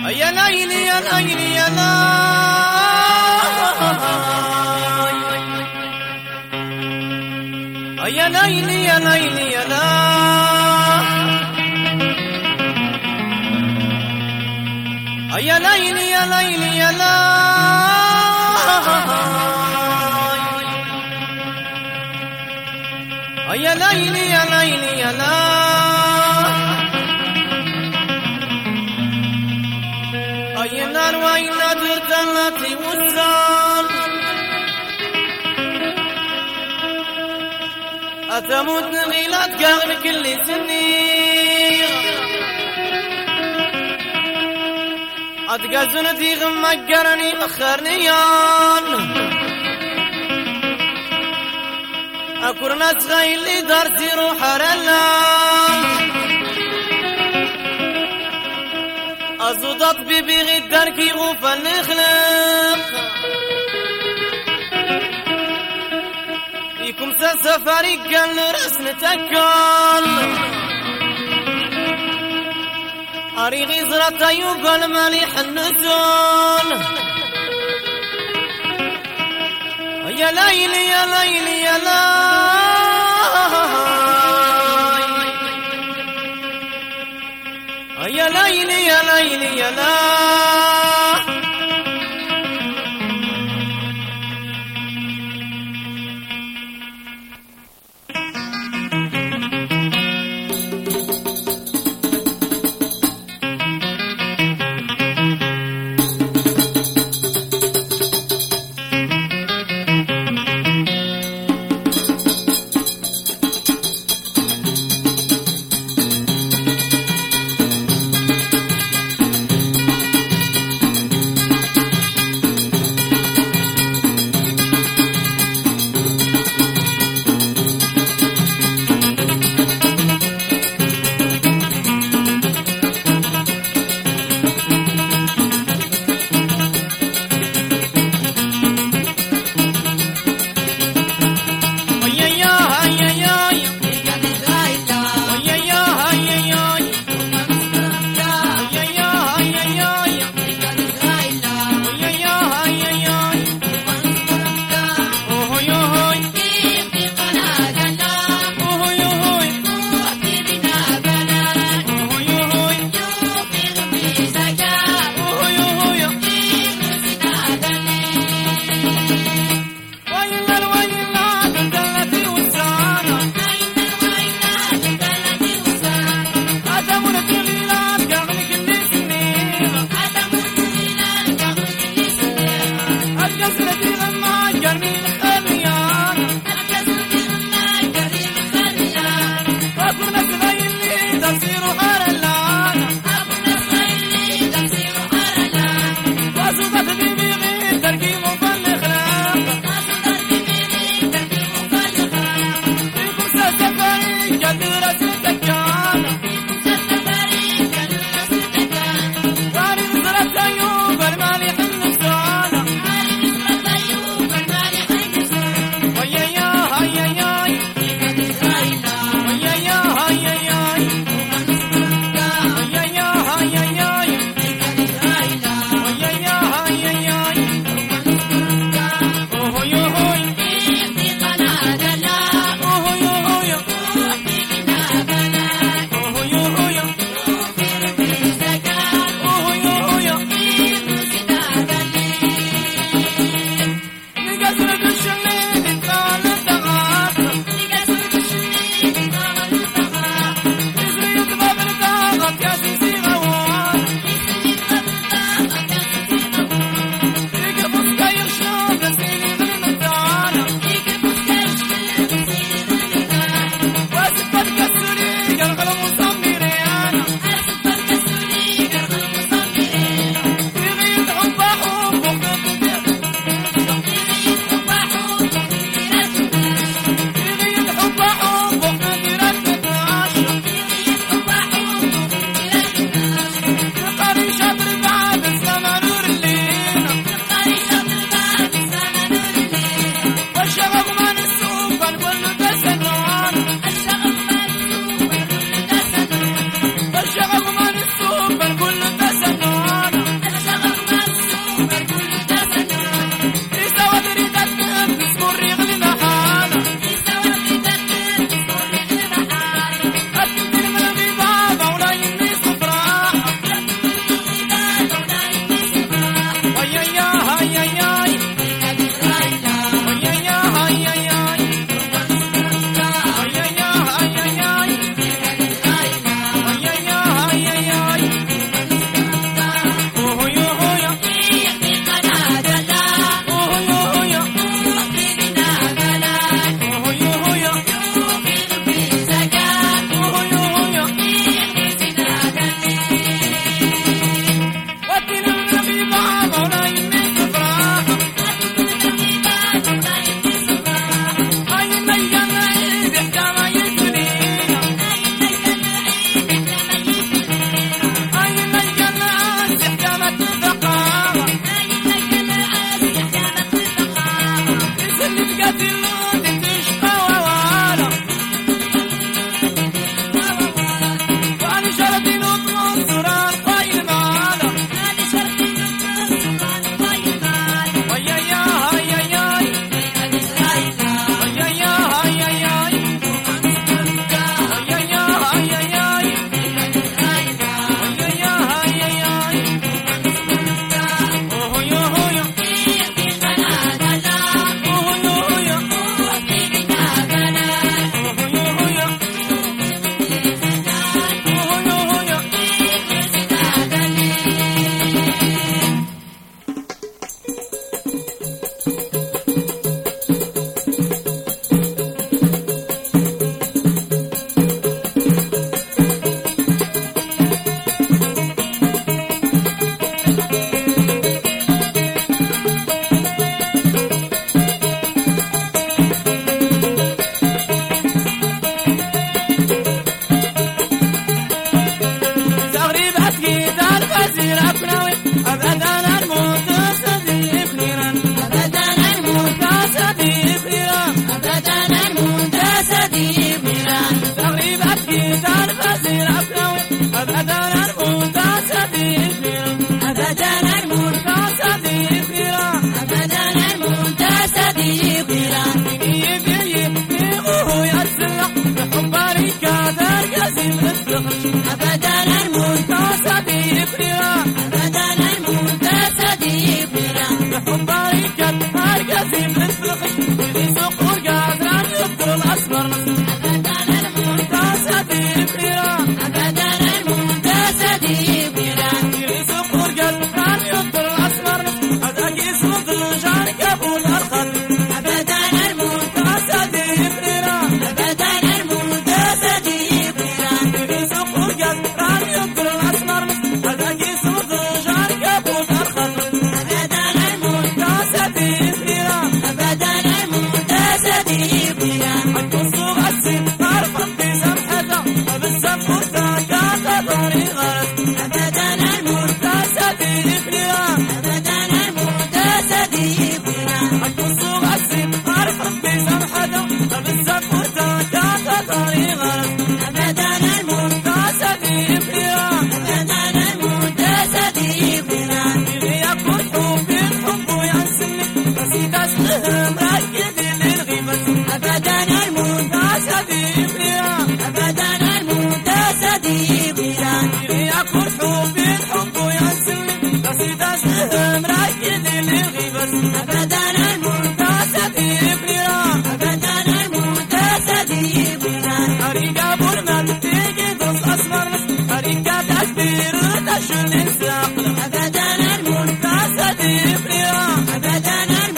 يا ليلي يا ليلي يا ليلي يا ليلي يا ليلي يا ليلي يا ليلي يا ليلي يا ليلي يا ليلي يا ليلي يا ليلي النار وين درتلتي وصال أتموت نغيلات قهر كل سني أتقزنتي غمقرني مخرنيان أكور ناس غيلي دارتي روح رلان أزودت ببيغي الدركي غوفا نخلق يكم سفري قال رسن تكال أريغي زرطة يقال مليح النسول يا ليلي يا ليلي يا ليلي يا ليلي يا ليلي يا ليلي الفزير أكناوي أبدا المنتصد يفنيران أبدا المنتصد يفنيران أبدا المنتصد يفنيران تغريبات كيتا الفزير أكناوي أبدا المنتصد يفنيران أبدا المنتصد يفنيران أبدا المنتصد يفنيران وهو يتسلع بحباري كادر قاسم الفخش أبدا المنتصد يفنيران أبدا المنتصد يفنيران بحباري كادر قاسم الفخش اللي سوق ورقادران يبدو الأسمر أبدا المنتصد يفنيران أبدا المنتصد يفنيران اللي سوق ورقادران يبدو الأسمر هذاك يسوق الجار كابول الخل أبدا المنتصد يفنيران أبدا المنتصد يفنيران اللي سوق ورقادران يبدو الأسمر هذاك يسوق الجار كابول الخل أبدا المنتصد يفنيران أبدا المنتصد يفنيران القصور السن عرفت بسمحتها بالسم وتاكات ضري غرس أبدا المنتصد يفنيران أبدا المنتصد يفنيران القصور السن عرفت بسمحتها بالسم وتاكات ضري غرس أبدا المنتصد يفنيران أبدا المنتصد يفنيران اللي يكون حب الحب وينسني بس تسلم ركد للغيبة أبدا المنتصد يفنيران أبدا المنتصد يفنيران اللي يكون حب الحب وينسني بس تسلم ركد للغيبة أبدا المنتصد يفنيران أبدا المنتصد يفنيران أريقا برمان تيجي دوس أسمر أريقا تكبير تشل الساقل أبدا المنتصد يفنيران أبدا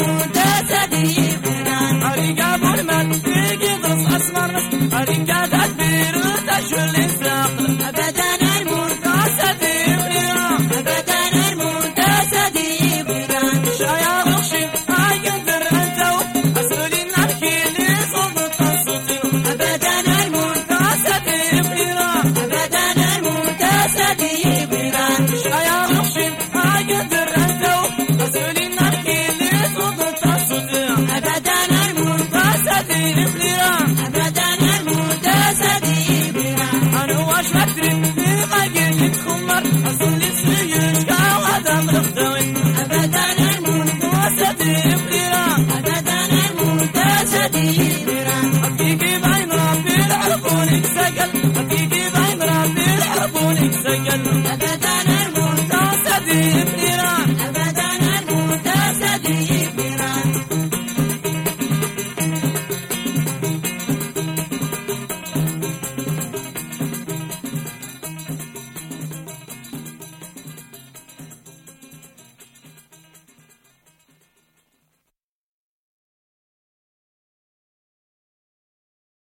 المنتصد يفنيران أريقا برمان تيجي دوس أسمر أريقا تكبير تشل الساقل أبدا المنتصد يفنيران أبدا المنتصد يفنيران شايا غشي أقدر أنتو أسولي نبكي لي صوت الصوت أبدا المنتصد يفنيران أبدا المنتصد يفنيران شايا غشي أقدر أنتو أسولي نبكي لي صوت الصوت أبدا المنتصد يفنيران أبدا المنتصد يفنيران أنا واش مدري بما قلت خمر أصلي سيش كاوادم رخدوي أبدا المنتصد يفنيران أبدا المنتصد يفنيران حقيقي باين ربي العربونك سقل حقيقي باين ربي العربونك سقل أبدا المنتصد